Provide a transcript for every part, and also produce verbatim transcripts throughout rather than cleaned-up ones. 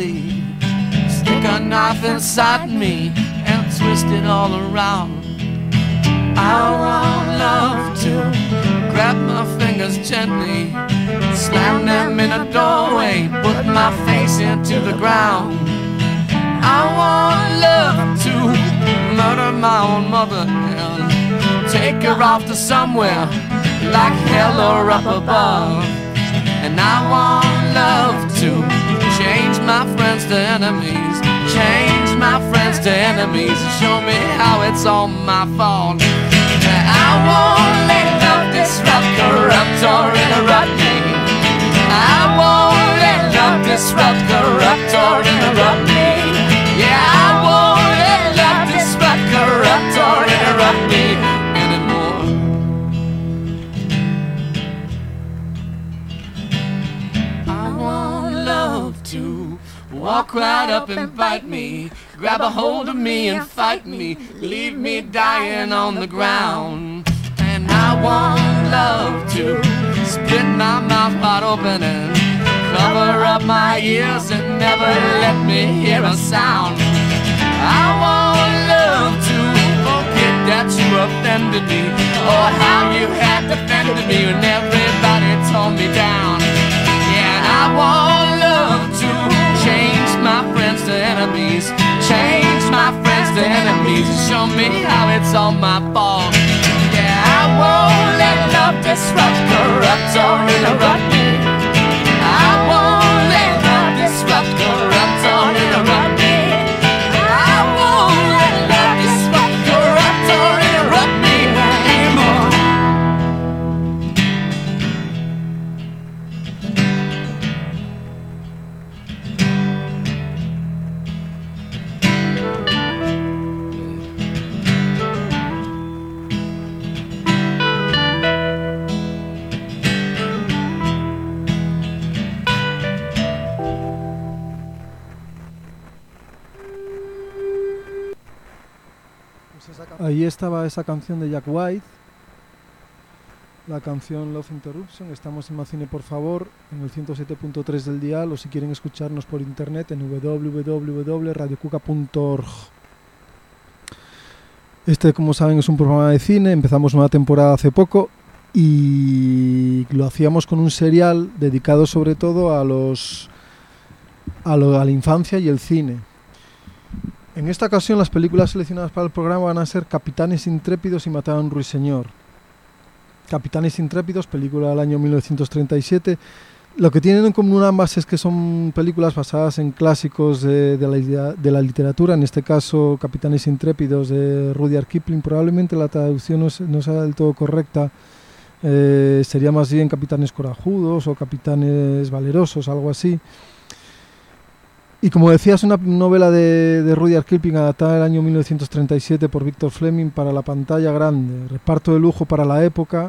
gently. Stick a knife inside me and twist it all around. I want love to grab my fingers gently, slam them in a doorway, put my face into the ground. I want love to murder my own mother and take her off to somewhere like hell or up above. And I want love to change my friends to enemies, change my friends to enemies, and show me how it's all my fault. I won't let love disrupt, corrupt, or interrupt me. I won't let love disrupt, corrupt, or interrupt me. Yeah, I won't let love disrupt, corrupt, or interrupt me anymore. I want love to walk right up and bite me, grab a hold of me and fight me, leave me dying on the ground. And I want love to split my mouth wide open and cover up my ears and never let me hear a sound. I want love to forget that you offended me, or how you had defended me when everybody tore me down. Yeah, and I want love to change my friends to enemies, change my friends to enemies, and show me how it's all my fault. Yeah, I won't let love disrupt, corrupt, or interrupt me. I won't let love disrupt, corrupt, or interrupt me. I won't let love disrupt, corrupt, or interrupt me anymore. Ahí estaba esa canción de Jack White, la canción Love Interruption. Estamos en Más Cine, por favor, en el ciento siete punto tres del dial, o si quieren escucharnos por internet en w w w punto radio cuca punto org. Este, como saben, es un programa de cine. Empezamos una temporada hace poco y lo hacíamos con un serial dedicado sobre todo a los a, lo, a la infancia y el cine. En esta ocasión las películas seleccionadas para el programa van a ser Capitanes Intrépidos y Matar a un Ruiseñor. Capitanes Intrépidos, película del año mil novecientos treinta y siete. Lo que tienen en común ambas es que son películas basadas en clásicos de, de, la, de la literatura. En este caso, Capitanes Intrépidos de Rudyard Kipling. Probablemente la traducción no, no sea del todo correcta. Eh, sería más bien Capitanes Corajudos o Capitanes Valerosos, algo así. Y como decía, es una novela de, de Rudyard Kipling adaptada en el año mil novecientos treinta y siete por Victor Fleming para la pantalla grande. Reparto de lujo para la época,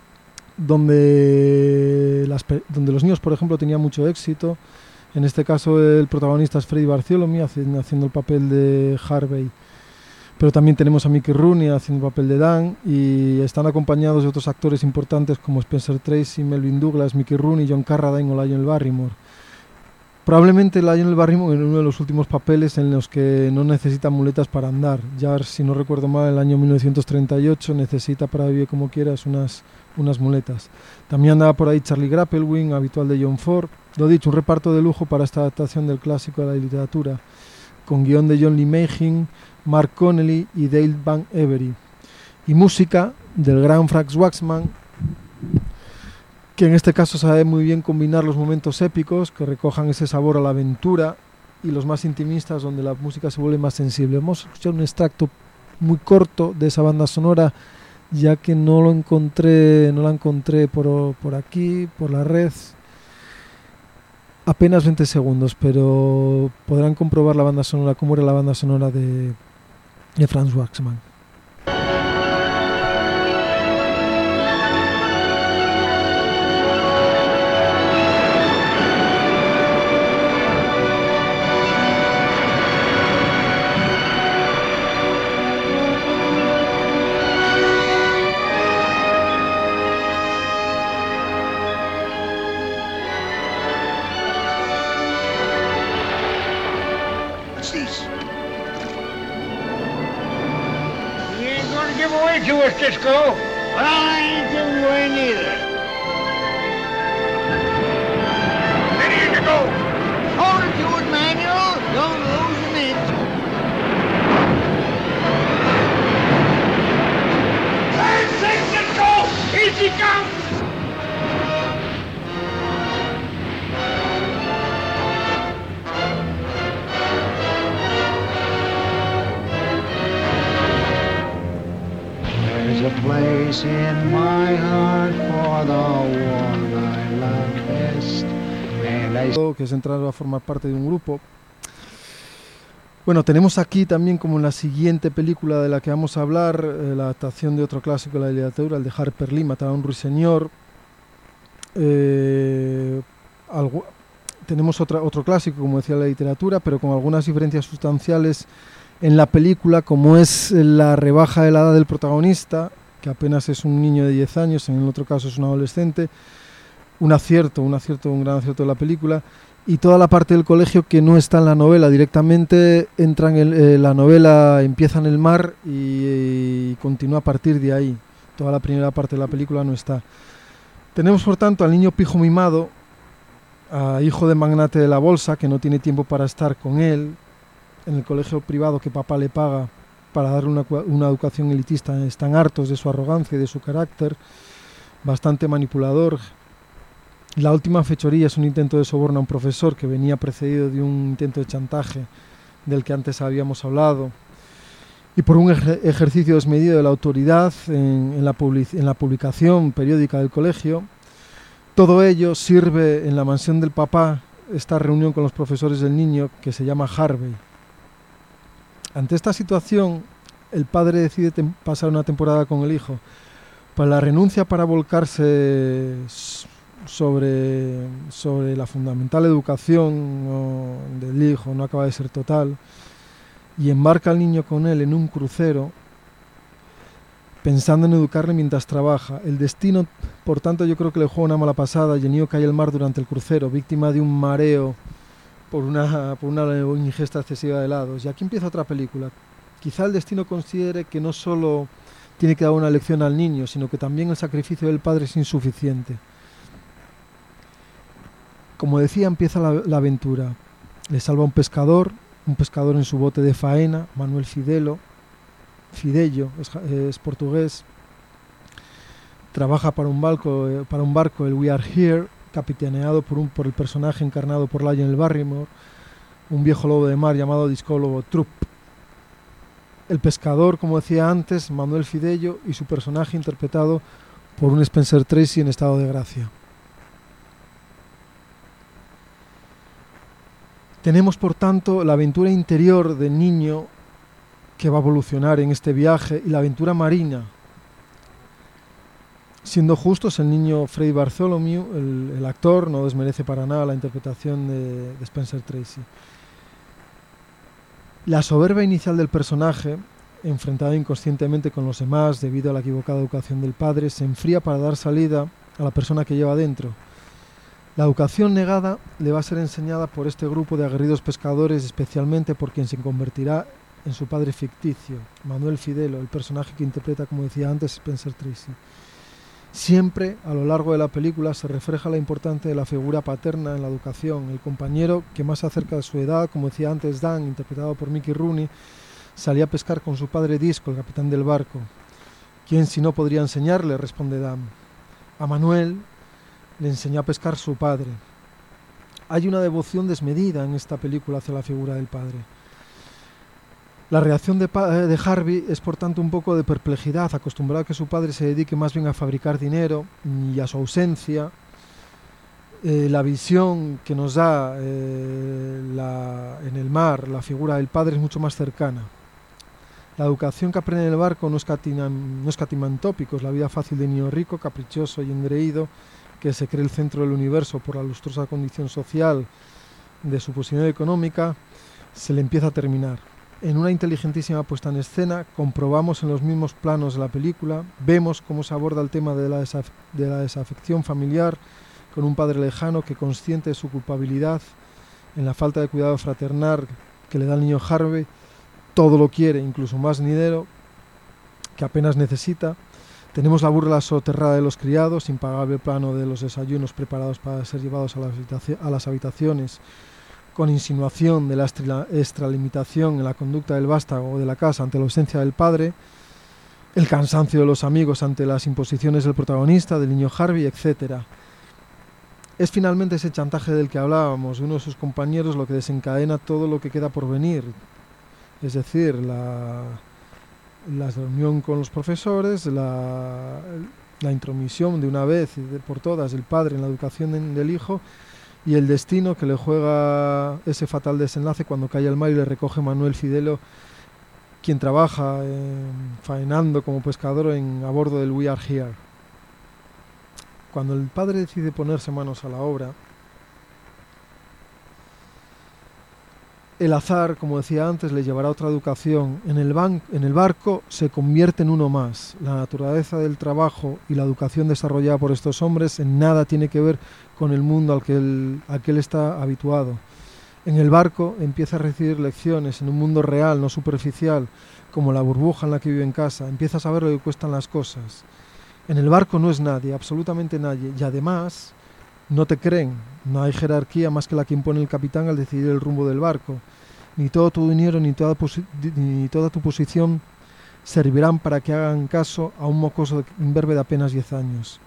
donde, las, donde los niños, por ejemplo, tenían mucho éxito. En este caso el protagonista es Freddie Bartholomew haciendo, haciendo el papel de Harvey. Pero también tenemos a Mickey Rooney haciendo el papel de Dan, y están acompañados de otros actores importantes como Spencer Tracy, Melvyn Douglas, Mickey Rooney, John Carradine o Lionel Barrymore. Probablemente Lionel Barrymore en uno de los últimos papeles en los que no necesita muletas para andar. Ya, si no recuerdo mal, en el año mil novecientos treinta y ocho necesita para vivir como quieras unas, unas muletas. También andaba por ahí Charlie Grapplewing, habitual de John Ford. Lo dicho, un reparto de lujo para esta adaptación del clásico de la literatura, con guión de John Lee Mayhew, Mark Connelly y Dale Van Avery. Y música del gran Frank Waxman, que en este caso sabe muy bien combinar los momentos épicos que recojan ese sabor a la aventura y los más intimistas donde la música se vuelve más sensible. Vamos a escuchar un extracto muy corto de esa banda sonora, ya que no lo encontré, no la encontré por, por aquí, por la red. Apenas veinte segundos, pero podrán comprobar la banda sonora, cómo era la banda sonora de, de Franz Waxman. give away to us, Disco. Well, I ain't giving away neither. Ready to go. Hold it to it, Manuel. Don't lose an inch. Hey, six, Disco! Easy come! There's a place in my heart for the one I love best. And I... que es entrar a formar parte de un grupo. Bueno, tenemos aquí también, como en la siguiente película de la que vamos a hablar, eh, la adaptación de otro clásico de la literatura, el de Harper Lee, Matar a un ruiseñor. Eh, algo, tenemos otra, otro clásico, como decía la literatura, pero con algunas diferencias sustanciales en la película, como es la rebaja de la edad del protagonista, que apenas es un niño de diez años, en el otro caso es un adolescente. Un acierto, un acierto, un gran acierto de la película. Y toda la parte del colegio que no está en la novela, directamente entra en el, eh, la novela, empieza en el mar y, y continúa a partir de ahí. Toda la primera parte de la película no está. Tenemos, por tanto, al niño pijo mimado, a hijo de magnate de la bolsa, que no tiene tiempo para estar con él, en el colegio privado que papá le paga para darle una, una educación elitista. Están hartos de su arrogancia y de su carácter, bastante manipulador. La última fechoría es un intento de soborno a un profesor que venía precedido de un intento de chantaje del que antes habíamos hablado, y por un ejer- ejercicio desmedido de la autoridad en, en, la public- en la publicación periódica del colegio. Todo ello sirve en la mansión del papá, esta reunión con los profesores del niño, que se llama Harvey. Ante esta situación, el padre decide tem- pasar una temporada con el hijo, pues la renuncia para volcarse sobre, sobre la fundamental educación no, del hijo no acaba de ser total, y embarca al niño con él en un crucero, pensando en educarle mientras trabaja. El destino, por tanto, yo creo que le juega una mala pasada, y el niño cae al mar durante el crucero, víctima de un mareo por una, por una ingesta excesiva de helados. Y aquí empieza otra película. Quizá el destino considere que no solo tiene que dar una lección al niño, sino que también el sacrificio del padre es insuficiente. Como decía, empieza la, la aventura. Le salva un pescador, un pescador en su bote de faena, Manuel Fidelo, Fidello, es, es portugués. Trabaja para un barco, eh, para un barco, el We Are Here, capitaneado por, un, por el personaje encarnado por Lionel Barrymore, un viejo lobo de mar llamado Disco Lobo Troop. El pescador, como decía antes, Manuel Fidello, y su personaje interpretado por un Spencer Tracy en estado de gracia. Tenemos, por tanto, la aventura interior del niño que va a evolucionar en este viaje, y la aventura marina. Siendo justos, el niño Freddy Bartholomew, el, el actor, no desmerece para nada la interpretación de, de Spencer Tracy. La soberbia inicial del personaje, enfrentado inconscientemente con los demás debido a la equivocada educación del padre, se enfría para dar salida a la persona que lleva dentro. La educación negada le va a ser enseñada por este grupo de aguerridos pescadores, especialmente por quien se convertirá en su padre ficticio, Manuel Fidelo, el personaje que interpreta, como decía antes, Spencer Tracy. Siempre, a lo largo de la película, se refleja la importancia de la figura paterna en la educación. El compañero que más se acerca a su edad, como decía antes Dan, interpretado por Mickey Rooney, salía a pescar con su padre Disco, el capitán del barco. ¿Quién si no podría enseñarle?, responde Dan. A Manuel le enseñó a pescar su padre. Hay una devoción desmedida en esta película hacia la figura del padre. La reacción de, de Harvey es, por tanto, un poco de perplejidad, acostumbrado a que su padre se dedique más bien a fabricar dinero, y a su ausencia. Eh, la visión que nos da eh, la, en el mar la figura del padre es mucho más cercana. La educación que aprende en el barco no escatima, no escatima en tópicos, la vida fácil de niño rico, caprichoso y engreído, que se cree el centro del universo por la lustrosa condición social de su posición económica, se le empieza a terminar. En una inteligentísima puesta en escena, comprobamos en los mismos planos de la película, vemos cómo se aborda el tema de la, desaf- de la desafección familiar con un padre lejano que, consciente de su culpabilidad en la falta de cuidado fraternal que le da al niño Harvey, todo lo quiere, incluso más dinero, que apenas necesita. Tenemos la burla soterrada de los criados, impagable plano de los desayunos preparados para ser llevados a las, habitaci- a las habitaciones, con insinuación de la estra- extralimitación en la conducta del vástago o de la casa ante la ausencia del padre, el cansancio de los amigos ante las imposiciones del protagonista, del niño Harvey, etcétera. Es finalmente ese chantaje del que hablábamos, de uno de sus compañeros, lo que desencadena todo lo que queda por venir. Es decir, la, la reunión con los profesores, la, la intromisión de una vez y de por todas del padre en la educación de, del hijo, y el destino que le juega ese fatal desenlace cuando cae al mar y le recoge Manuel Fidelo, quien trabaja eh, faenando como pescador en, a bordo del We Are Here. Cuando el padre decide ponerse manos a la obra, el azar, como decía antes, le llevará a otra educación. En el, ban- en el barco se convierte en uno más. La naturaleza del trabajo y la educación desarrollada por estos hombres en nada tiene que ver con el mundo al que él, al que él está habituado. En el barco empieza a recibir lecciones en un mundo real, no superficial, como la burbuja en la que vive en casa. Empieza a saber lo que cuestan las cosas. En el barco no es nadie, absolutamente nadie, y además no te creen, no hay jerarquía más que la que impone el capitán al decidir el rumbo del barco. Ni todo tu dinero ni toda, posi- ni toda tu posición servirán para que hagan caso a un mocoso imberbe de apenas diez años.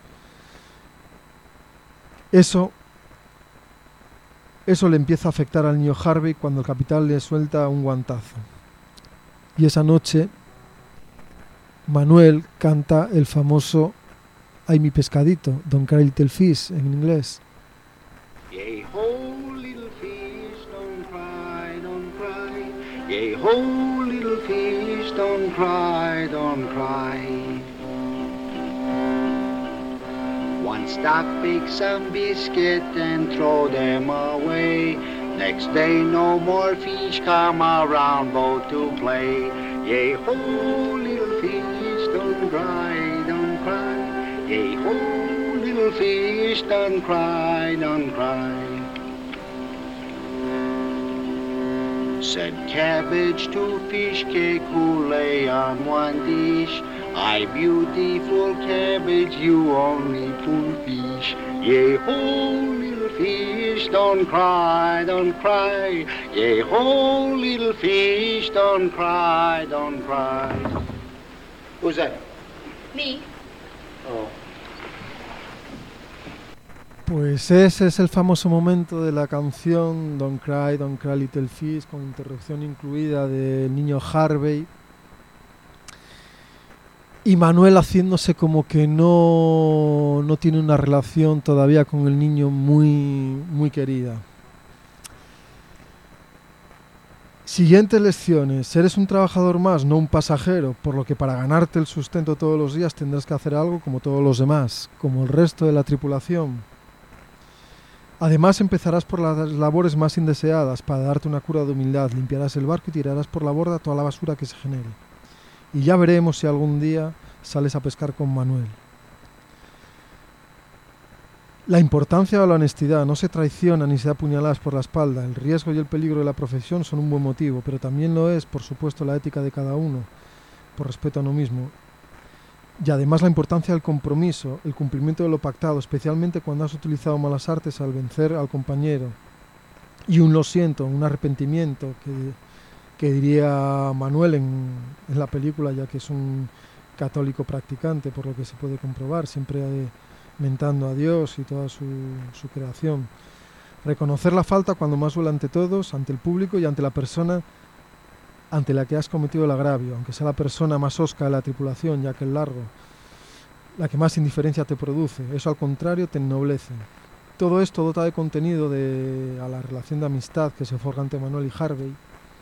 Eso, eso le empieza a afectar al niño Harvey cuando el capitán le suelta un guantazo. Y esa noche Manuel canta el famoso "Ay, mi pescadito", Don't Cry Little Fish en inglés. Yea, ho, little fish, don't cry, don't cry. Yea, ho, little fish, don't cry, don't cry. One stop, pick some biscuit and throw them away. Next day, no more fish come around boat to play. Yea, ho, little fish, don't cry, don't cry. Yea, ho, little fish, don't cry, don't cry. Said cabbage to fish cake who lay on one dish. I beautiful cabbage, you only poor fish. Yea, ho, little fish, don't cry, don't cry. Yea, ho, little fish, don't cry, don't cry. Who's that? Me. Oh. Pues ese es el famoso momento de la canción Don't Cry, Don't Cry Little Fish, con interrupción incluida del niño Harvey. Y Manuel haciéndose como que no, no tiene una relación todavía con el niño muy, muy querida. Siguientes lecciones. Eres un trabajador más, no un pasajero, por lo que para ganarte el sustento todos los días tendrás que hacer algo como todos los demás, como el resto de la tripulación. Además empezarás por las labores más indeseadas para darte una cura de humildad, limpiarás el barco y tirarás por la borda toda la basura que se genere. Y ya veremos si algún día sales a pescar con Manuel. La importancia de la honestidad, no se traiciona ni se da puñaladas por la espalda. El riesgo y el peligro de la profesión son un buen motivo, pero también lo es, por supuesto, la ética de cada uno, por respeto a uno mismo. Y además la importancia del compromiso, el cumplimiento de lo pactado, especialmente cuando has utilizado malas artes al vencer al compañero. Y un lo siento, un arrepentimiento, que, que diría Manuel en, en la película, ya que es un católico practicante, por lo que se puede comprobar, siempre eh, mentando a Dios y toda su, su creación. Reconocer la falta cuando más duele ante todos, ante el público y ante la persona ante la que has cometido el agravio, aunque sea la persona más hosca de la tripulación, ya que el largo, la que más indiferencia te produce. Eso al contrario te ennoblece. Todo esto dota de contenido de, a la relación de amistad que se forja entre Manuel y Harvey,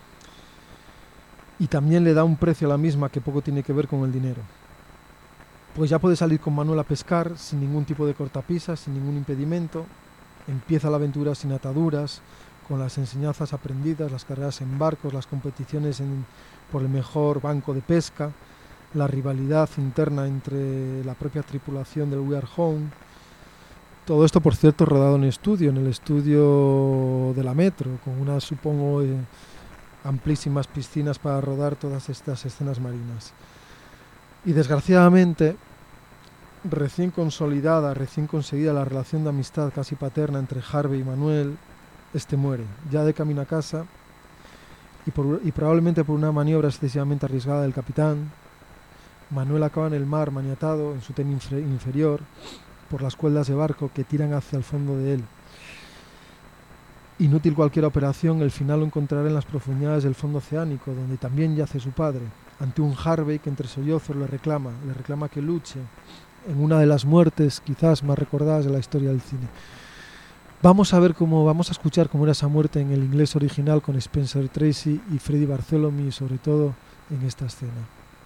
y también le da un precio a la misma que poco tiene que ver con el dinero. Pues ya puedes salir con Manuel a pescar sin ningún tipo de cortapisas, sin ningún impedimento. Empieza la aventura sin ataduras, con las enseñanzas aprendidas, las carreras en barcos, las competiciones en, por el mejor banco de pesca, la rivalidad interna entre la propia tripulación del We Are Home. Todo esto, por cierto, rodado en estudio, en el estudio de la Metro, con unas, supongo, eh, amplísimas piscinas para rodar todas estas escenas marinas. Y desgraciadamente, recién consolidada, recién conseguida la relación de amistad casi paterna entre Harvey y Manuel, este muere, ya de camino a casa, y, por, y probablemente por una maniobra excesivamente arriesgada del capitán. Manuel acaba en el mar, maniatado en su ten infre, inferior, por las cuerdas de barco que tiran hacia el fondo de él. Inútil cualquier operación, el final lo encontrará en las profundidades del fondo oceánico, donde también yace su padre, ante un Harvey que entre sollozos le reclama, le reclama que luche, en una de las muertes quizás más recordadas de la historia del cine. Vamos a ver cómo, vamos a escuchar cómo era esa muerte en el inglés original con Spencer Tracy y Freddie Bartholomew, sobre todo en esta escena.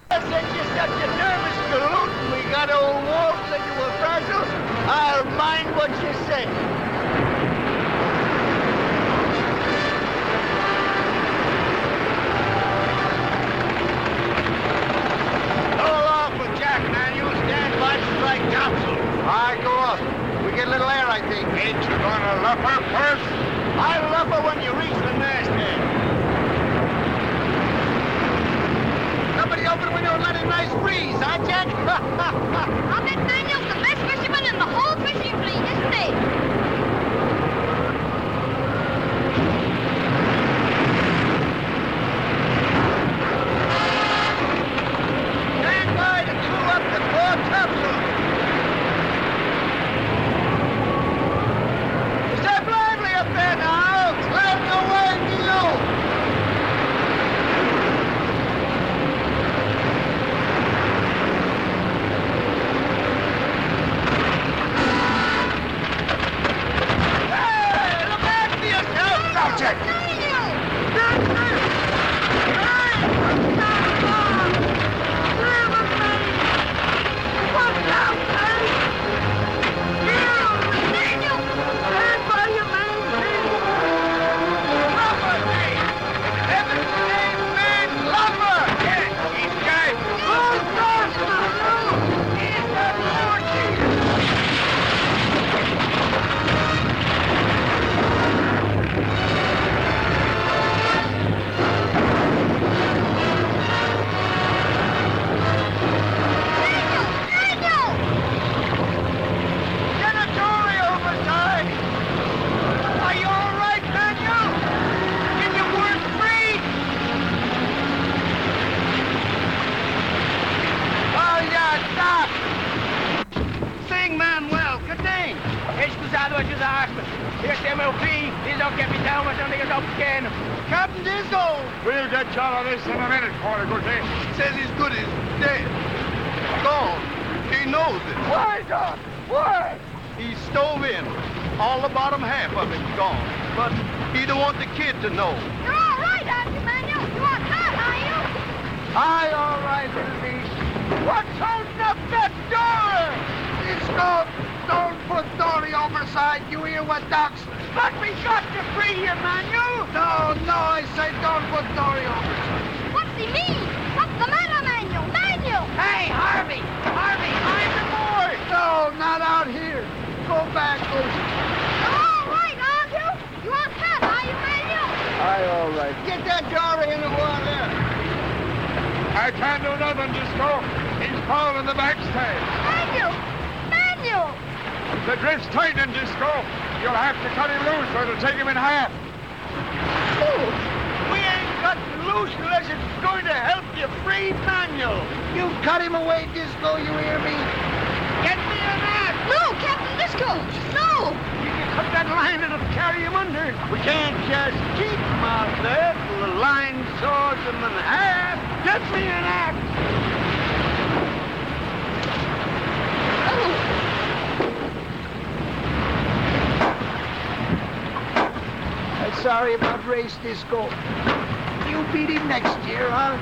I'll mind what you say. Roll off with Jack, man. You stand by strike topsail. All right, go up. We get a little air, I think. Ain't you gonna luff her first? I'll luff her when you reach the masthead. Somebody open the window and let a nice breeze, huh, Jack? I'll bet Daniel's the best fisherman in the whole fishing fleet, isn't he? Stand by to clew up the fore topsail. Step lively up there now. Clear the way below. Captain Disco! We'll get shot of this in a minute, Porter-Goodie. Says he's good as dead. Gone. He knows it. Why, Doc? Why? He stove in. All the bottom half of it's gone. But he don't want the kid to know. You're all right, aren't you, Manuel? You aren't hurt, are you? Aye, all right, little beast. What's holding up that door? Disco, don't put Dory overside. You hear what Doc says? But we got to free you, Manuel. No, no, I say don't put Dory overside. What's he mean? What's the matter, Manuel? Manuel! Hey, Harvey! Harvey, I'm the boy! No, not out here. Go back, Lucy. You're all right, aren't you? You aren't hurt, are you, Manuel? Aye, all right. Get that Dory in the water. I can't do nothing, Disco. He's falling in the backstay. Manuel! Manuel! The drift's tightening, Disco. You'll have to cut him loose or it'll take him in half. Oh, we ain't cut loose unless it's going to help you free Manuel. You cut him away, Disco, you hear me? Get me an axe. No, Captain Disco! No! You can cut that line, it'll carry him under. We can't just keep him out there till the line saws him in half. Get me an axe. Oh! Sorry about race, Disco. You beat him next year, huh?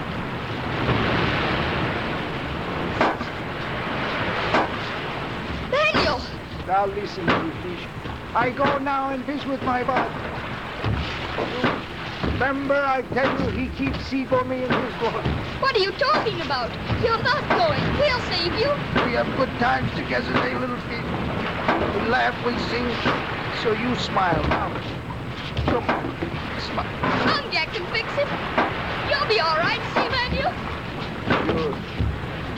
Daniel! Now listen, little fish. I go now and fish with my bud. Remember, I tell you, he keeps sea for me in his boat. What are you talking about? You're not going. We'll save you. We have good times together, eh, little fish? We laugh, we sing, so you smile now. Come on, smile. Long Jack can fix it. You'll be all right, see, Manuel? Good.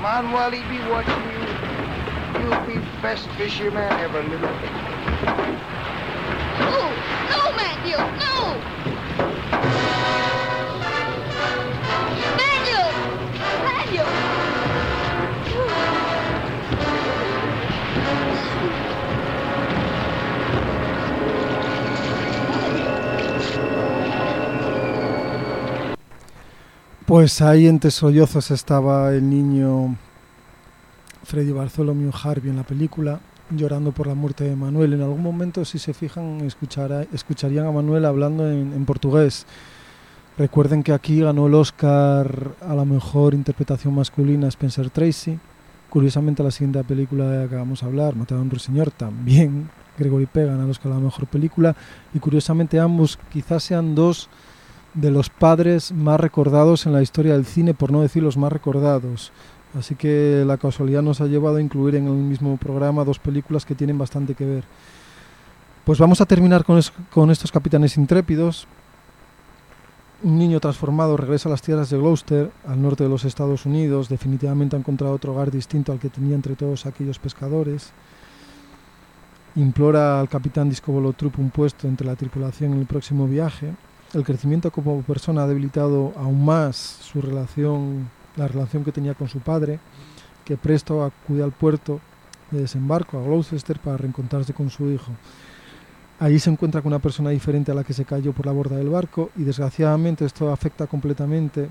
Manuel, he be watching you. You'll be best fisherman ever, little. No, no, Manuel, no! Manuel! Manuel! Pues ahí entre sollozos estaba el niño Freddy Bartholomew Harvey en la película, llorando por la muerte de Manuel. En algún momento, si se fijan, escuchará, escucharían a Manuel hablando en, en portugués. Recuerden que aquí ganó el Oscar a la mejor interpretación masculina Spencer Tracy. Curiosamente, la siguiente película de la que vamos a hablar, Matar a un ruiseñor, también Gregory Peck gana el Oscar a la mejor película. Y curiosamente ambos quizás sean dos de los padres más recordados en la historia del cine, por no decir los más recordados. Así que la casualidad nos ha llevado a incluir en el mismo programa dos películas que tienen bastante que ver. Pues vamos a terminar con, es, con estos capitanes intrépidos. Un niño transformado regresa a las tierras de Gloucester, al norte de los Estados Unidos. Definitivamente ha encontrado otro hogar distinto al que tenía entre todos aquellos pescadores. Implora al capitán Discobolo Troop un puesto entre la tripulación en el próximo viaje. El crecimiento como persona ha debilitado aún más su relación, la relación que tenía con su padre, que presto acude al puerto de desembarco, a Gloucester, para reencontrarse con su hijo. Allí se encuentra con una persona diferente a la que se cayó por la borda del barco y desgraciadamente esto afecta completamente,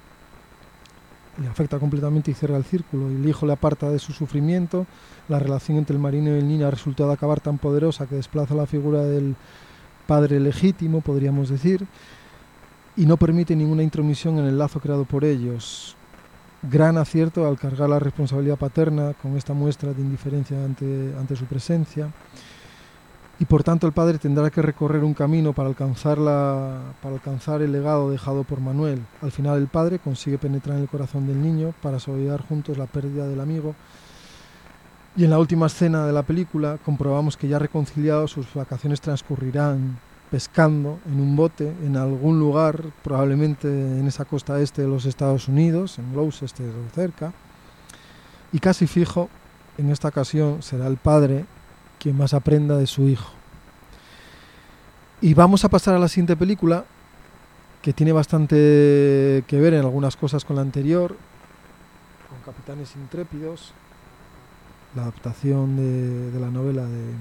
le afecta completamente y cierra el círculo. Y el hijo le aparta de su sufrimiento. La relación entre el marino y el niño ha resultado acabar tan poderosa que desplaza la figura del padre legítimo, podríamos decir, y no permite ninguna intromisión en el lazo creado por ellos. Gran acierto al cargar la responsabilidad paterna con esta muestra de indiferencia ante, ante su presencia, y por tanto el padre tendrá que recorrer un camino para alcanzar, la, para alcanzar el legado dejado por Manuel. Al final el padre consigue penetrar en el corazón del niño para solidar juntos la pérdida del amigo. Y en la última escena de la película comprobamos que ya reconciliados sus vacaciones transcurrirán pescando en un bote en algún lugar, probablemente en esa costa este de los Estados Unidos, en Gloucester o cerca, y casi fijo, en esta ocasión será el padre quien más aprenda de su hijo. Y vamos a pasar a la siguiente película, que tiene bastante que ver en algunas cosas con la anterior, con Capitanes Intrépidos, la adaptación de, de la novela de,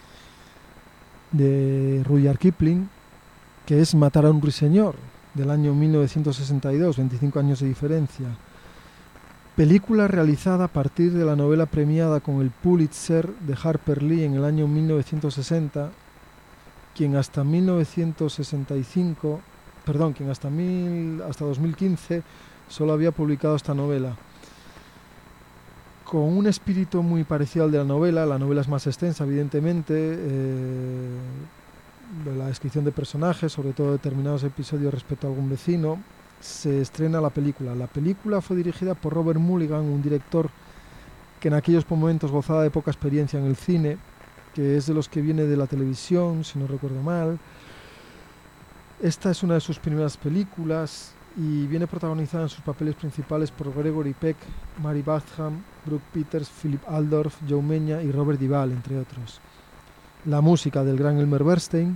de Rudyard Kipling, que es Matar a un ruiseñor, del año mil novecientos sesenta y dos, veinticinco años de diferencia. Película realizada a partir de la novela premiada con el Pulitzer de Harper Lee en el año mil novecientos sesenta, quien hasta mil novecientos sesenta y cinco, perdón, quien hasta, mil, hasta dos mil quince solo había publicado esta novela. Con un espíritu muy parecido al de la novela. La novela es más extensa, evidentemente, eh, de la descripción de personajes, sobre todo determinados episodios respecto a algún vecino. Se estrena la película. La película fue dirigida por Robert Mulligan, un director que en aquellos momentos gozaba de poca experiencia en el cine, que es de los que viene de la televisión, si no recuerdo mal. Esta es una de sus primeras películas y viene protagonizada en sus papeles principales por Gregory Peck, Mary Badham, Brooke Peters, Philip Aldorf, Joe Meña y Robert Duvall, entre otros. La música del gran Elmer Bernstein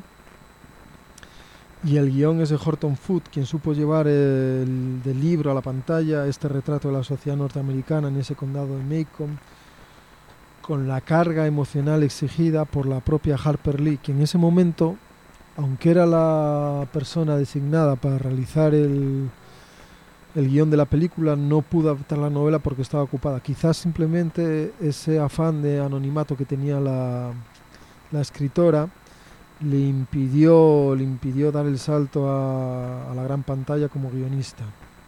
y el guión es de Horton Foote, quien supo llevar el, del libro a la pantalla este retrato de la sociedad norteamericana en ese condado de Macomb, con la carga emocional exigida por la propia Harper Lee, que en ese momento, aunque era la persona designada para realizar el, el guión de la película, no pudo adaptar la novela porque estaba ocupada. Quizás simplemente ese afán de anonimato que tenía la, la escritora le impidió, le impidió dar el salto a, a la gran pantalla como guionista.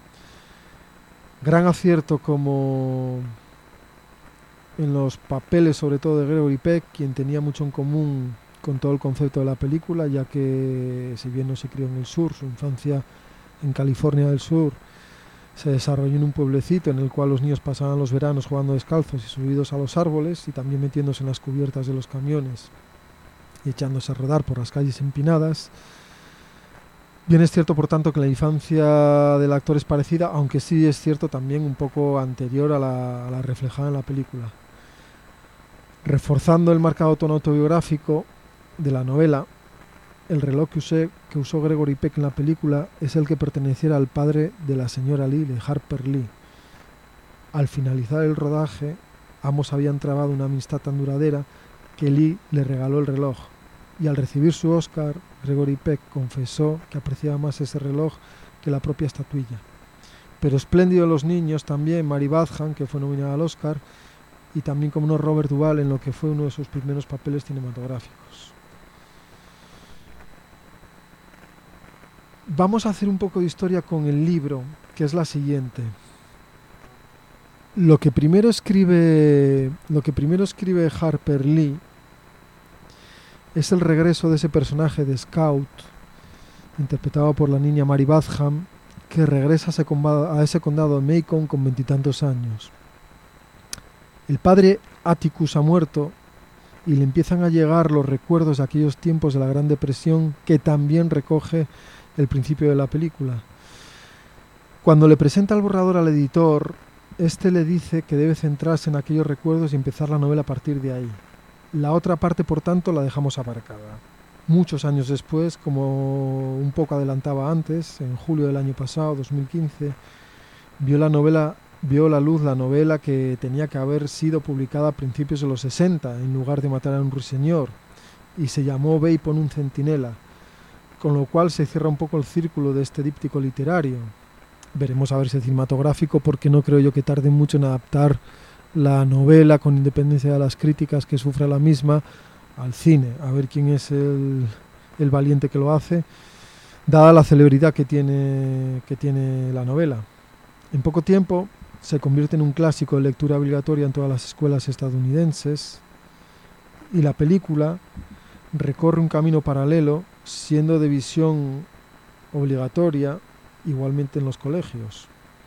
Gran acierto como en los papeles, sobre todo de Gregory Peck, quien tenía mucho en común con todo el concepto de la película, ya que si bien no se crió en el sur, su infancia en California del Sur se desarrolló en un pueblecito en el cual los niños pasaban los veranos jugando descalzos y subidos a los árboles y también metiéndose en las cubiertas de los camiones y echándose a rodar por las calles empinadas. Bien es cierto, por tanto, que la infancia del actor es parecida, aunque sí es cierto también un poco anterior a la, a la reflejada en la película. Reforzando el marcado tono autobiográfico de la novela, el reloj que, usé, que usó Gregory Peck en la película es el que perteneciera al padre de la señora Lee, de Harper Lee. Al finalizar el rodaje, ambos habían trabado una amistad tan duradera que Lee le regaló el reloj. Y al recibir su Oscar, Gregory Peck confesó que apreciaba más ese reloj que la propia estatuilla. Pero espléndido los niños también, Mary Badham, que fue nominada al Oscar, y también como no Robert Duvall en lo que fue uno de sus primeros papeles cinematográficos. Vamos a hacer un poco de historia con el libro, que es la siguiente. Lo que primero escribe, lo que primero escribe Harper Lee es el regreso de ese personaje de Scout, interpretado por la niña Mary Badham, que regresa a ese condado, a ese condado de Macon con veintitantos años. El padre Atticus ha muerto y le empiezan a llegar los recuerdos de aquellos tiempos de la Gran Depresión, que también recoge el principio de la película. Cuando le presenta el borrador al editor, este le dice que debe centrarse en aquellos recuerdos y empezar la novela a partir de ahí. La otra parte, por tanto, la dejamos aparcada. Muchos años después, como un poco adelantaba antes, en julio del año pasado, dos mil quince, vio la novela, vio la luz la novela que tenía que haber sido publicada a principios de los sesenta, en lugar de Matar a un ruiseñor, y se llamó Ve y pon un centinela, con lo cual se cierra un poco el círculo de este díptico literario. Veremos a ver si es cinematográfico, porque no creo yo que tarde mucho en adaptar la novela, con independencia de las críticas que sufra la misma, al cine, a ver quién es el, el valiente que lo hace, dada la celebridad que tiene, que tiene la novela. En poco tiempo se convierte en un clásico de lectura obligatoria en todas las escuelas estadounidenses, y la película recorre un camino paralelo, siendo de visión obligatoria igualmente en los colegios.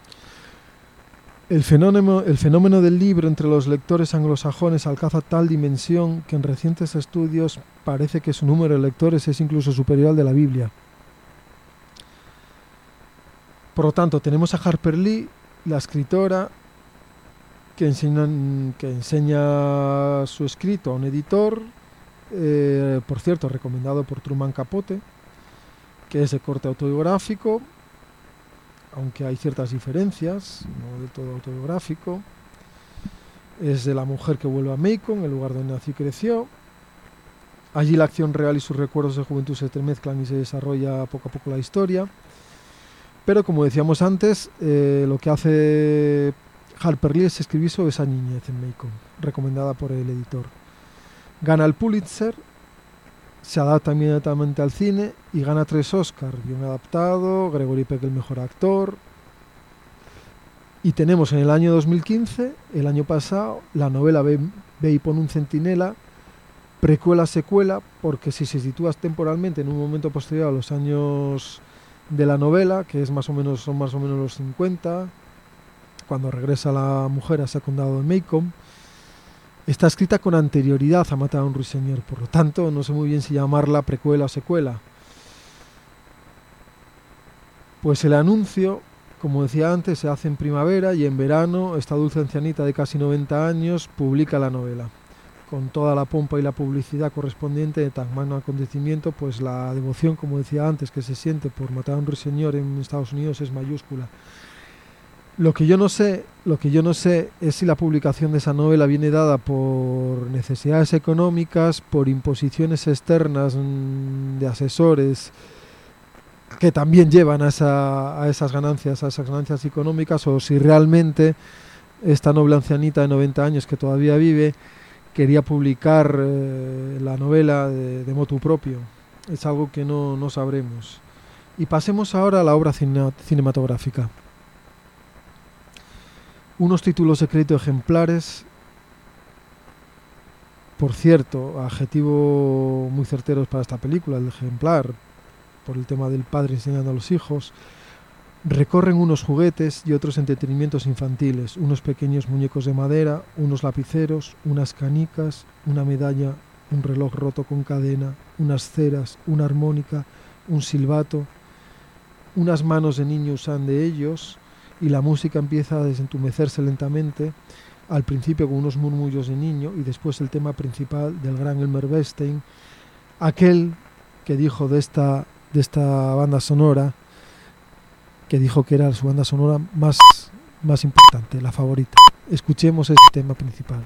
El fenómeno, el fenómeno del libro entre los lectores anglosajones alcanza tal dimensión que en recientes estudios parece que su número de lectores es incluso superior al de la Biblia. Por lo tanto, tenemos a Harper Lee, la escritora, que enseña, que enseña su escrito a un editor, eh, por cierto, recomendado por Truman Capote, que es de corte autobiográfico, aunque hay ciertas diferencias, no del todo autobiográfico. Es de la mujer que vuelve a Macon, el lugar donde nació y creció. Allí la acción real y sus recuerdos de juventud se entremezclan y se desarrolla poco a poco la historia. Pero como decíamos antes, eh, lo que hace Harper Lee es escribir sobre esa niñez en Macon, recomendada por el editor. Gana el Pulitzer, se adapta inmediatamente al cine y gana tres Oscars, guion adaptado, Gregory Peck el mejor actor. Y tenemos en el año dos mil quince, el año pasado, la novela Ve, Ve y pon un centinela, precuela secuela, porque si se sitúas temporalmente en un momento posterior a los años de la novela, que es más o menos, son más o menos los cincuenta, cuando regresa la mujer a ese condado de Macon, está escrita con anterioridad a Matar a un ruiseñor, por lo tanto no sé muy bien si llamarla precuela o secuela. Pues el anuncio, como decía antes, se hace en primavera, y en verano esta dulce ancianita de casi noventa años publica la novela, con toda la pompa y la publicidad correspondiente de tan magno acontecimiento, pues la devoción, como decía antes, que se siente por Matar a un ruiseñor en Estados Unidos es mayúscula. Lo que yo no sé, lo que yo no sé es si la publicación de esa novela viene dada por necesidades económicas, por imposiciones externas de asesores que también llevan a, esa, a esas ganancias, a esas ganancias económicas, o si realmente esta noble ancianita de noventa años que todavía vive quería publicar eh, la novela de, de motu propio. Es algo que no, no sabremos. Y pasemos ahora a la obra cine, cinematográfica. Unos títulos de crédito ejemplares, por cierto, adjetivo muy certeros para esta película, el ejemplar, por el tema del padre enseñando a los hijos. Recorren unos juguetes y otros entretenimientos infantiles, unos pequeños muñecos de madera, unos lapiceros, unas canicas, una medalla, un reloj roto con cadena, unas ceras, una armónica, un silbato unas manos de niño usan de ellos y la música empieza a desentumecerse lentamente, al principio con unos murmullos de niño y después el tema principal del gran Elmer Bernstein, aquel que dijo de esta, de esta banda sonora, que dijo que era su banda sonora más, más importante, la favorita. Escuchemos ese tema principal.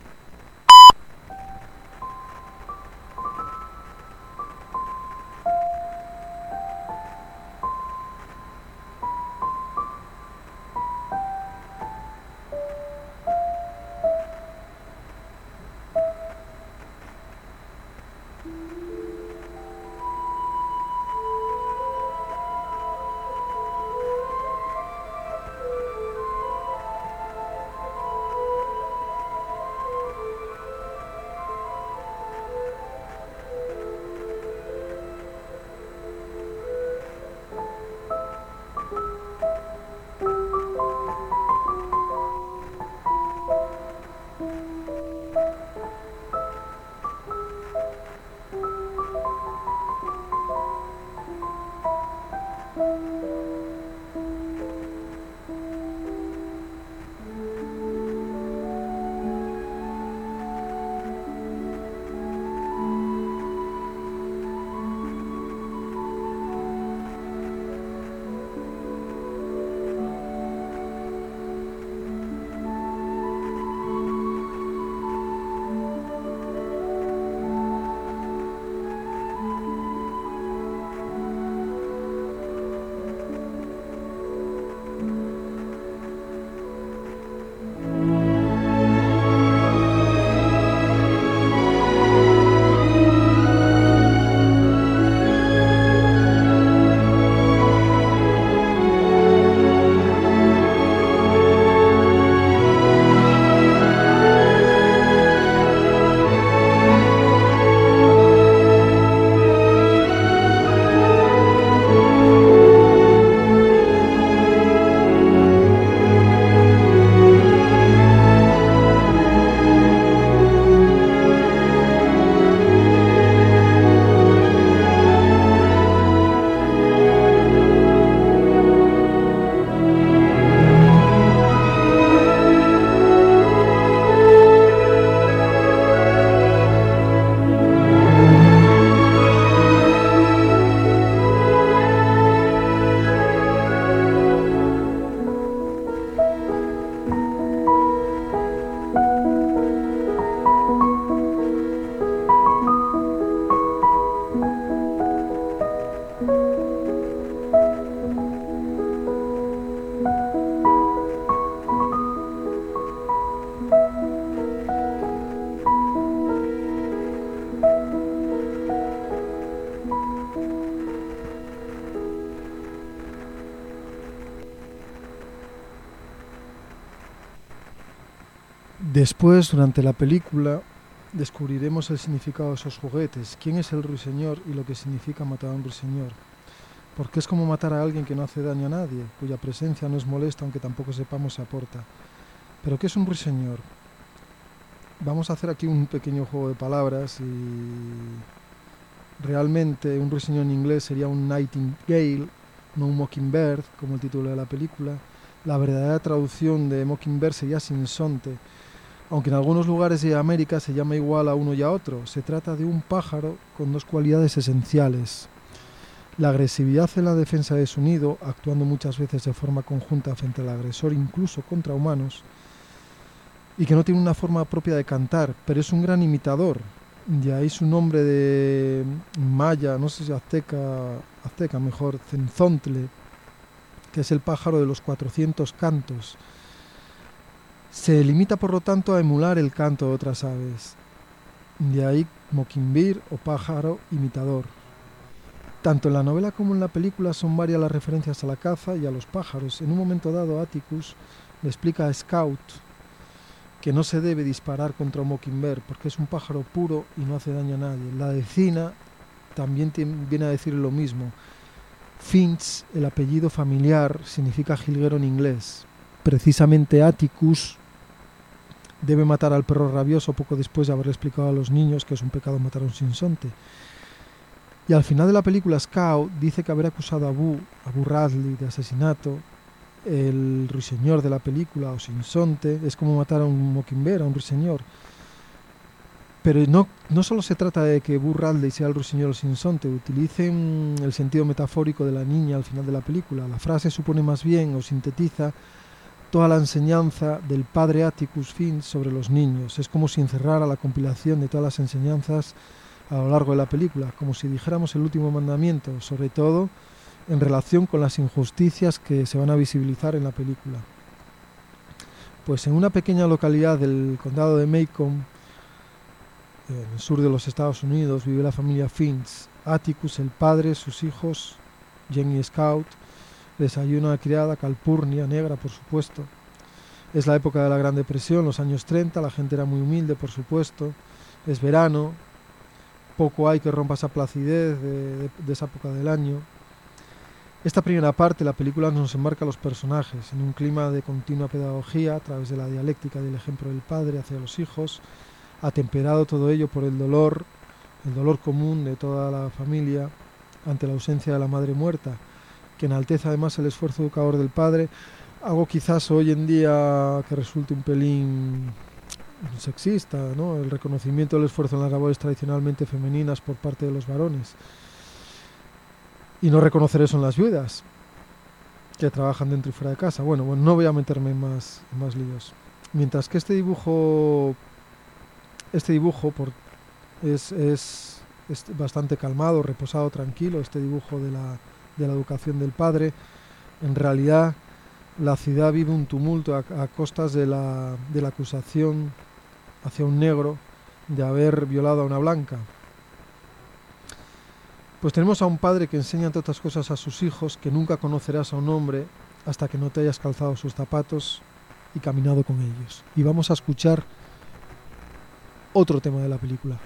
Después, durante la película, descubriremos el significado de esos juguetes, quién es el ruiseñor y lo que significa matar a un ruiseñor. Porque es como matar a alguien que no hace daño a nadie, cuya presencia no es molesta aunque tampoco sepamos si aporta. ¿Pero qué es un ruiseñor? Vamos a hacer aquí un pequeño juego de palabras y realmente un ruiseñor en inglés sería un nightingale, no un mockingbird, como el título de la película. La verdadera traducción de mockingbird sería sinsonte, aunque en algunos lugares de América se llama igual a uno y a otro. Se trata de un pájaro con dos cualidades esenciales: la agresividad en la defensa de su nido, actuando muchas veces de forma conjunta frente al agresor, incluso contra humanos, y que no tiene una forma propia de cantar, pero es un gran imitador. De ahí su nombre de maya, no sé si azteca, azteca mejor, Cenzontli, que es el pájaro de los cuatrocientos cantos. Se limita, por lo tanto, a emular el canto de otras aves. De ahí mockingbird o pájaro imitador. Tanto en la novela como en la película son varias las referencias a la caza y a los pájaros. En un momento dado, Atticus le explica a Scout que no se debe disparar contra un mockingbird porque es un pájaro puro y no hace daño a nadie. La decina también viene a decir lo mismo. Finch, el apellido familiar, significa jilguero en inglés. Precisamente Atticus debe matar al perro rabioso poco después de haberle explicado a los niños que es un pecado matar a un sinsonte. Y al final de la película, Scout dice que haber acusado a Boo, a Boo Radley, de asesinato, el ruiseñor de la película, o sinsonte, es como matar a un mockingbird, a un ruiseñor. Pero no, no solo se trata de que Boo Radley sea el ruiseñor o sinsonte, utilicen el sentido metafórico de la niña al final de la película. La frase supone más bien, o sintetiza, toda la enseñanza del padre Atticus Finch sobre los niños. Es como si encerrara la compilación de todas las enseñanzas a lo largo de la película, como si dijéramos el último mandamiento, sobre todo en relación con las injusticias que se van a visibilizar en la película. Pues en una pequeña localidad del condado de Macomb, en el sur de los Estados Unidos, vive la familia Finch. Atticus, el padre, sus hijos, Jenny Scout, les ayuda una criada, Calpurnia, negra por supuesto. Es la época de la Gran Depresión, los años treinta, la gente era muy humilde por supuesto, es verano, poco hay que rompa esa placidez de, de, de esa época del año. Esta primera parte, la película nos enmarca a los personajes en un clima de continua pedagogía a través de la dialéctica del ejemplo del padre hacia los hijos, atemperado todo ello por el dolor, el dolor común de toda la familia ante la ausencia de la madre muerta, que enaltece además el esfuerzo educador del padre, algo quizás hoy en día que resulte un pelín sexista, ¿no? El reconocimiento del esfuerzo en las labores tradicionalmente femeninas por parte de los varones. Y no reconocer eso en las viudas, que trabajan dentro y fuera de casa. Bueno, bueno no voy a meterme en más, en más líos. Mientras que este dibujo... Este dibujo por, es, es, es bastante calmado, reposado, tranquilo, este dibujo de la, de la educación del padre. En realidad, la ciudad vive un tumulto a, a costas de la, de la acusación hacia un negro de haber violado a una blanca. Pues tenemos a un padre que enseña, entre otras cosas, a sus hijos que nunca conocerás a un hombre hasta que no te hayas calzado sus zapatos y caminado con ellos. Y vamos a escuchar otro tema de la película.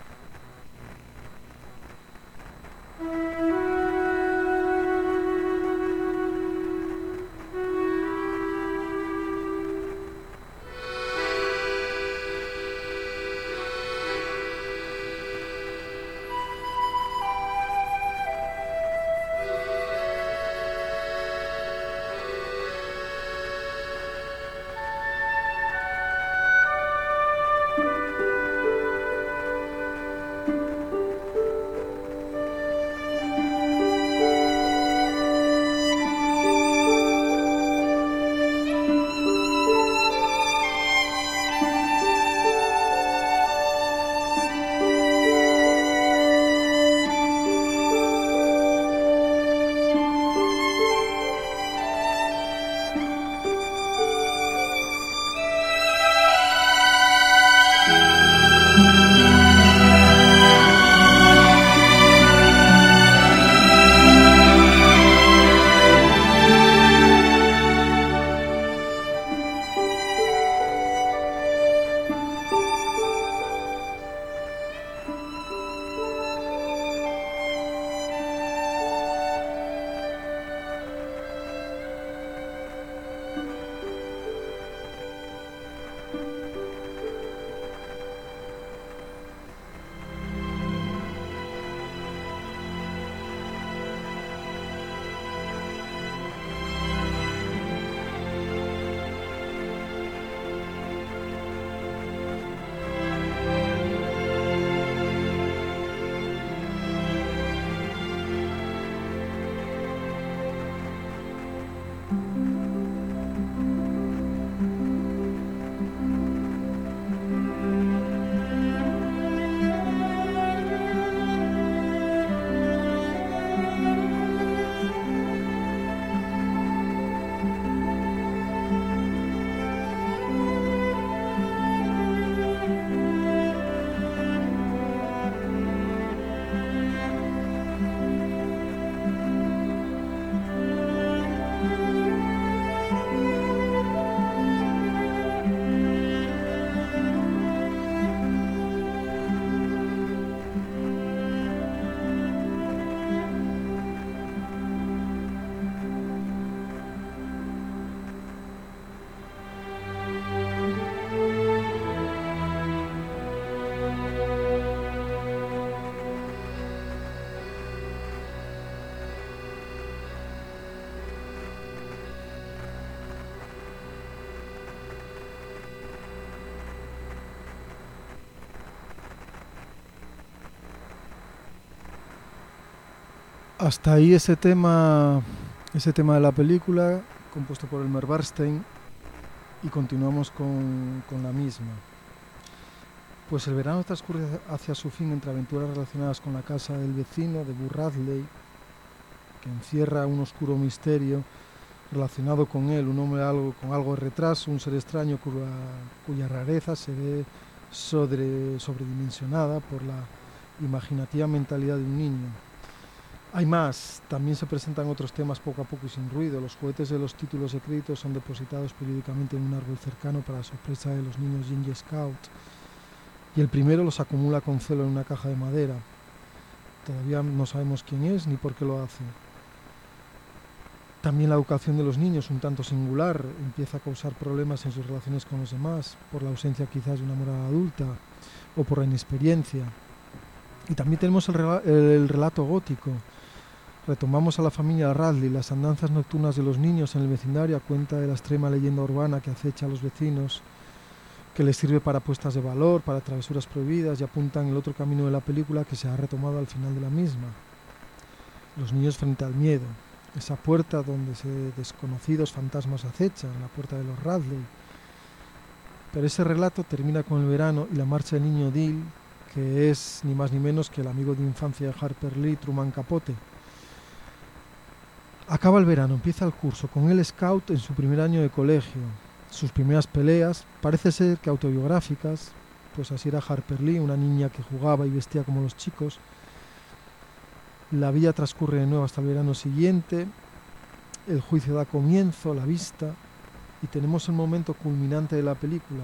Hasta ahí ese tema, ese tema de la película, compuesto por Elmer Bernstein, y continuamos con, con la misma. Pues el verano transcurre hacia su fin entre aventuras relacionadas con la casa del vecino de Boo Radley, que encierra un oscuro misterio relacionado con él, un hombre algo, con algo de retraso, un ser extraño cuya, cuya rareza se ve sobre, sobredimensionada por la imaginativa mentalidad de un niño. Hay más, también se presentan otros temas poco a poco y sin ruido. Los juguetes de los títulos de crédito son depositados periódicamente en un árbol cercano para sorpresa de los niños Ginger Scout, y el primero los acumula con celo en una caja de madera. Todavía no sabemos quién es ni por qué lo hace. También la educación de los niños, un tanto singular, empieza a causar problemas en sus relaciones con los demás, por la ausencia quizás de una moral adulta o por la inexperiencia. Y también tenemos el, rela- el relato gótico. Retomamos a la familia Radley, las andanzas nocturnas de los niños en el vecindario a cuenta de la extrema leyenda urbana que acecha a los vecinos, que les sirve para apuestas de valor, para travesuras prohibidas, y apuntan el otro camino de la película que se ha retomado al final de la misma. Los niños frente al miedo, esa puerta donde se desconocidos fantasmas acechan, la puerta de los Radley. Pero ese relato termina con el verano y la marcha del niño Dill, que es ni más ni menos que el amigo de infancia de Harper Lee, Truman Capote. Acaba el verano, empieza el curso, con el Scout en su primer año de colegio. Sus primeras peleas, parece ser que autobiográficas, pues así era Harper Lee, una niña que jugaba y vestía como los chicos. La vida transcurre de nuevo hasta el verano siguiente, el juicio da comienzo, la vista, y tenemos el momento culminante de la película.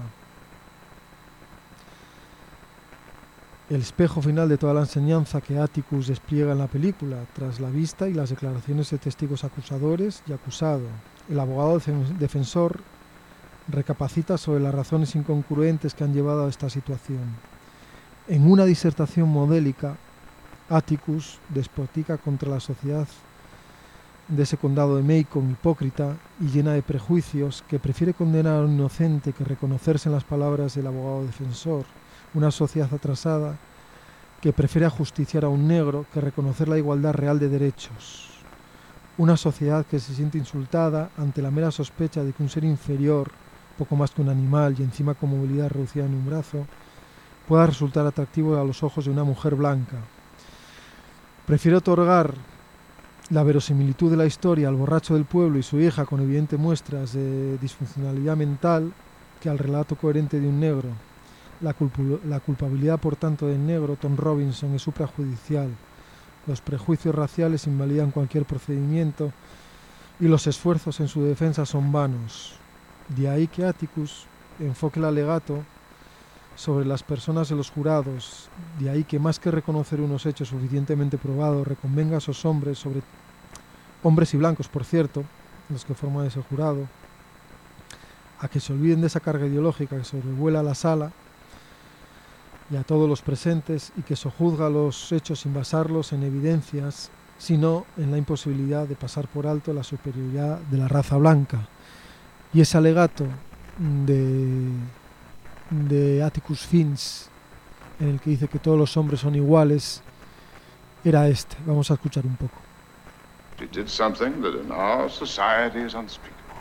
El espejo final de toda la enseñanza que Atticus despliega en la película, tras la vista y las declaraciones de testigos acusadores y acusado. El abogado defensor recapacita sobre las razones incongruentes que han llevado a esta situación. En una disertación modélica, Atticus despotica contra la sociedad de ese condado de Macon, hipócrita y llena de prejuicios, que prefiere condenar a un inocente que reconocerse en las palabras del abogado defensor. Una sociedad atrasada que prefiere ajusticiar a un negro que reconocer la igualdad real de derechos. Una sociedad que se siente insultada ante la mera sospecha de que un ser inferior, poco más que un animal y encima con movilidad reducida en un brazo, pueda resultar atractivo a los ojos de una mujer blanca. Prefiere otorgar la verosimilitud de la historia al borracho del pueblo y su hija con evidentes muestras de disfuncionalidad mental que al relato coherente de un negro. La, culp- la culpabilidad, por tanto, del negro Tom Robinson es suprajudicial. Los prejuicios raciales invalidan cualquier procedimiento y los esfuerzos en su defensa son vanos. De ahí que Atticus enfoque el alegato sobre las personas de los jurados. De ahí que más que reconocer unos hechos suficientemente probados, reconvenga a esos hombres, sobre hombres y blancos, por cierto, los que forman ese jurado, a que se olviden de esa carga ideológica que sobrevuela la sala y a todos los presentes, y que sojuzga los hechos sin basarlos en evidencias, sino en la imposibilidad de pasar por alto la superioridad de la raza blanca. Y ese alegato de, de Atticus Finch, en el que dice que todos los hombres son iguales, era este. Vamos a escuchar un poco. She did something that in our society is unspeakable.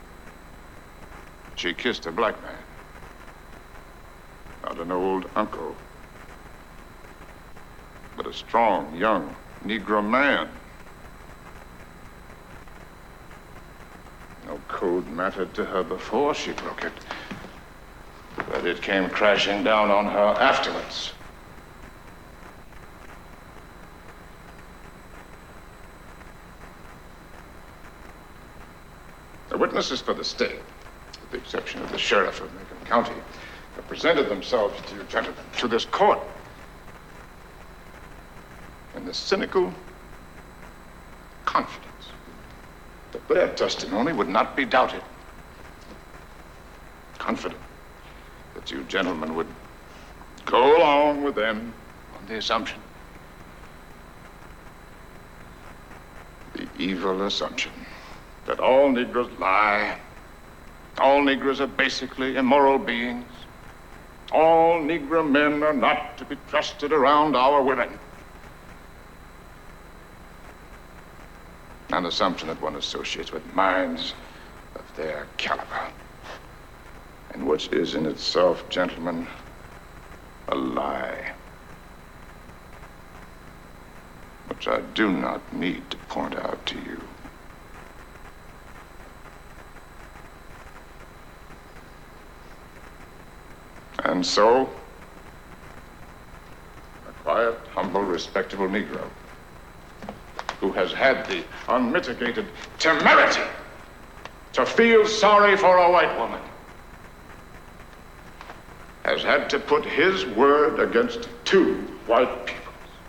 She kissed a black man. Not an old uncle, but a strong, young Negro man. No code mattered to her before she broke it, but it came crashing down on her afterwards. The witnesses for the state, with the exception of the sheriff of Macon County, have presented themselves to you gentlemen, to this court, in the cynical confidence that their testimony would not be doubted. Confident that you gentlemen would go along with them on the assumption, the evil assumption, that all Negroes lie, all Negroes are basically immoral beings, all Negro men are not to be trusted around our women. an assumption that one associates with minds of their caliber. And which is in itself, gentlemen, a lie. Which I do not need to point out to you. And so, a quiet, humble, respectable Negro who has had the unmitigated temerity to feel sorry for a white woman has had to put his word against two white peoples.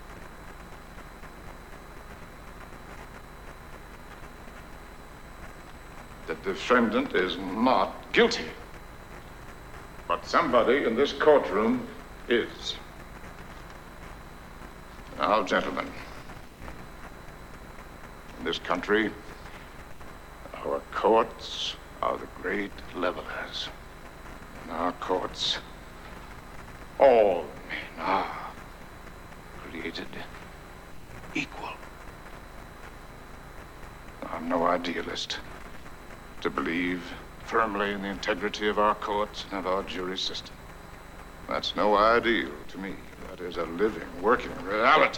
The defendant is not guilty. But somebody in this courtroom is. Now, gentlemen, in this country, our courts are the great levelers. In our courts, all men are created equal. I'm no idealist to believe firmly in the integrity of our courts and of our jury system. That's no ideal to me. That is a living, working reality.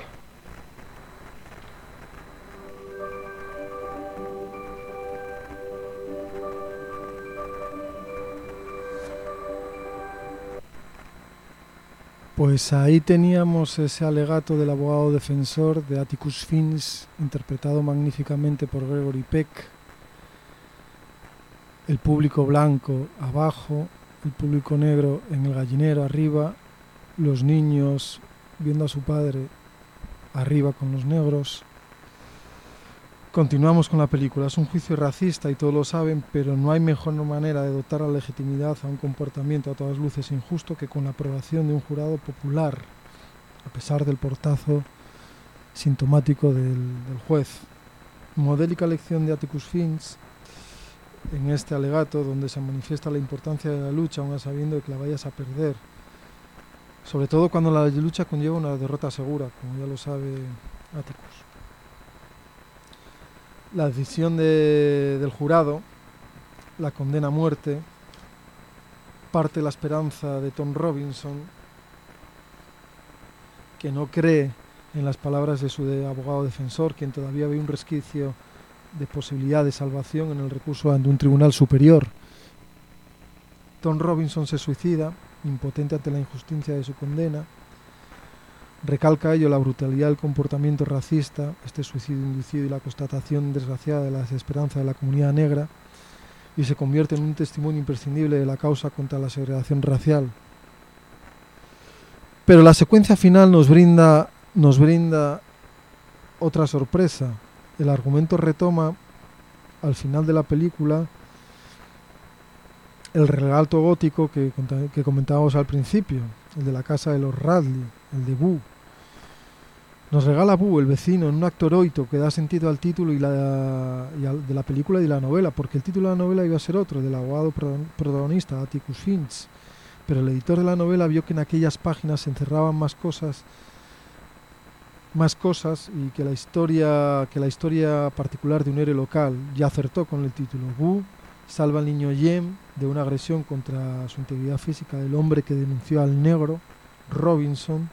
Pues ahí teníamos ese alegato del abogado defensor de Atticus Finch, interpretado magníficamente por Gregory Peck. El público blanco abajo, el público negro en el gallinero arriba, los niños viendo a su padre arriba con los negros. Continuamos con la película. Es un juicio racista y todos lo saben, pero no hay mejor manera de dotar la legitimidad a un comportamiento a todas luces injusto que con la aprobación de un jurado popular, a pesar del portazo sintomático del, del juez. Modélica lección de Atticus Finch en este alegato, donde se manifiesta la importancia de la lucha, aun sabiendo que la vayas a perder. Sobre todo cuando la lucha conlleva una derrota segura, como ya lo sabe Atticus. La decisión de, del jurado, la condena a muerte, parte la esperanza de Tom Robinson, que no cree en las palabras de su de abogado defensor, quien todavía ve un resquicio de posibilidad de salvación en el recurso ante un tribunal superior. Tom Robinson se suicida, impotente ante la injusticia de su condena. Recalca ello la brutalidad del comportamiento racista, este suicidio inducido y la constatación desgraciada de la desesperanza de la comunidad negra, y se convierte en un testimonio imprescindible de la causa contra la segregación racial. Pero la secuencia final nos brinda, nos brinda otra sorpresa. El argumento retoma, al final de la película, el relato gótico que, que comentábamos al principio, el de la casa de los Radley, el de Boo. Nos regala Boo, el vecino, en un acto heroico que da sentido al título y la, y al, de la película y de la novela, porque el título de la novela iba a ser otro, del abogado protagonista, Atticus Finch. Pero el editor de la novela vio que en aquellas páginas se encerraban más cosas, más cosas y que la historia, que la historia particular de un héroe local. Ya acertó con el título. Boo salva al niño Jem de una agresión contra su integridad física del hombre que denunció al negro Robinson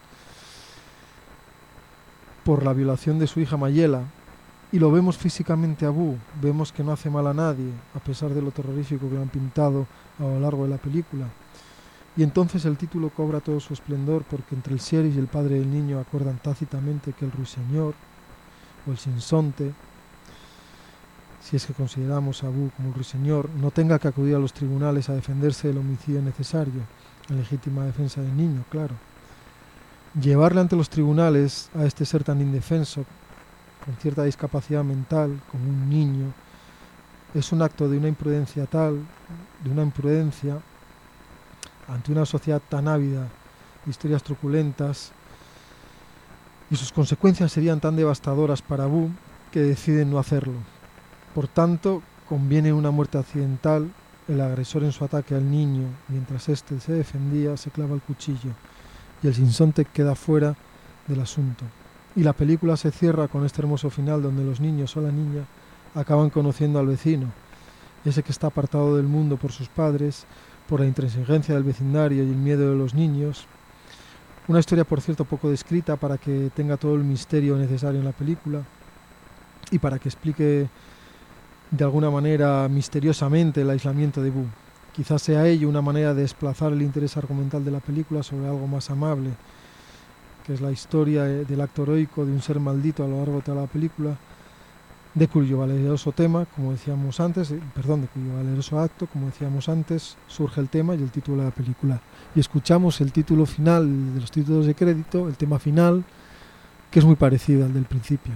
por la violación de su hija Mayela, y lo vemos físicamente a Boo, vemos que no hace mal a nadie, a pesar de lo terrorífico que han pintado a lo largo de la película. Y entonces el título cobra todo su esplendor, porque entre el sheriff y el padre del niño acuerdan tácitamente que el ruiseñor, o el sinsonte, si es que consideramos a Boo como el ruiseñor, no tenga que acudir a los tribunales a defenderse del homicidio necesario, en legítima defensa del niño, claro. Llevarle ante los tribunales a este ser tan indefenso, con cierta discapacidad mental, como un niño, es un acto de una imprudencia tal, de una imprudencia, ante una sociedad tan ávida de historias truculentas, y sus consecuencias serían tan devastadoras para Boo que deciden no hacerlo. Por tanto, conviene una muerte accidental. El agresor en su ataque al niño, mientras éste se defendía, se clava el cuchillo, y el sinsonte queda fuera del asunto. Y la película se cierra con este hermoso final donde los niños o la niña acaban conociendo al vecino, ese que está apartado del mundo por sus padres, por la intransigencia del vecindario y el miedo de los niños. Una historia, por cierto, poco descrita para que tenga todo el misterio necesario en la película y para que explique de alguna manera misteriosamente el aislamiento de Boo. Quizás sea ello una manera de desplazar el interés argumental de la película sobre algo más amable, que es la historia del acto heroico de un ser maldito a lo largo de toda la película, de cuyo valeroso tema, como decíamos antes, perdón, de cuyo valeroso acto, como decíamos antes, surge el tema y el título de la película. Y escuchamos el título final de los títulos de crédito, el tema final, que es muy parecido al del principio.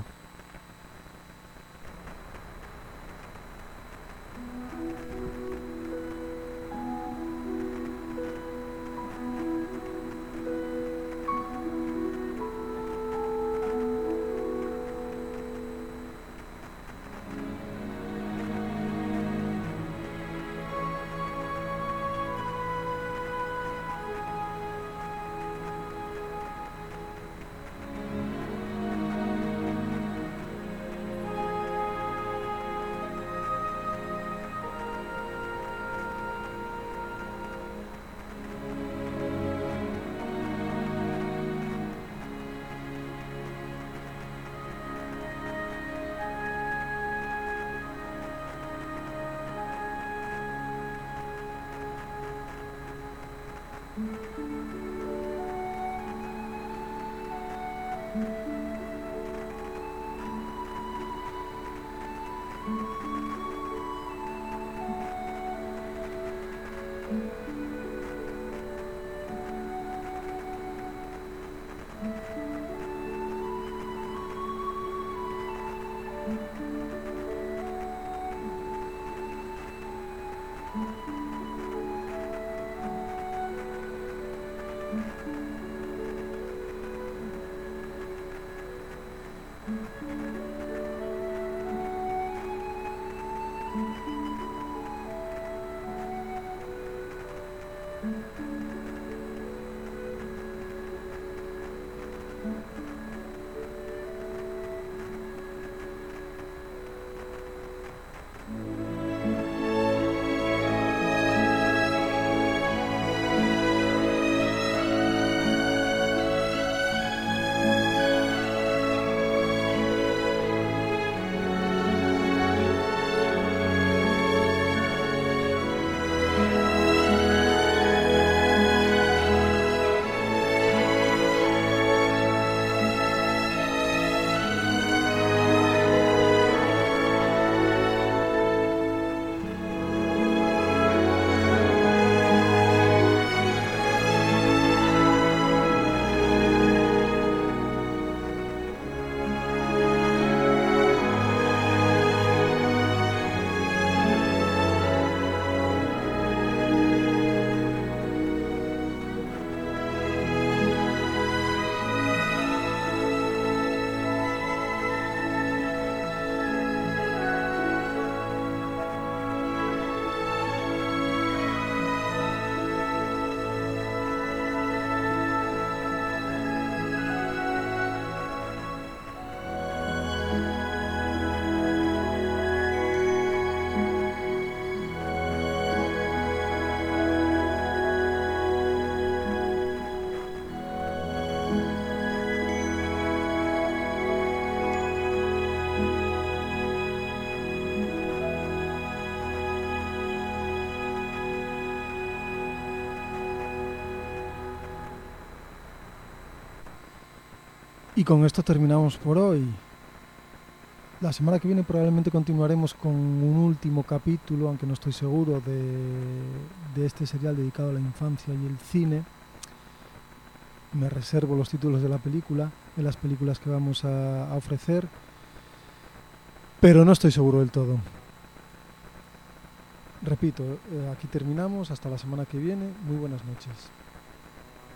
Y con esto terminamos por hoy. La semana que viene probablemente continuaremos con un último capítulo, aunque no estoy seguro, de, de este serial dedicado a la infancia y el cine. Me reservo los títulos de la película, de las películas que vamos a, a ofrecer, pero no estoy seguro del todo. Repito, eh, aquí terminamos, hasta la semana que viene. Muy buenas noches.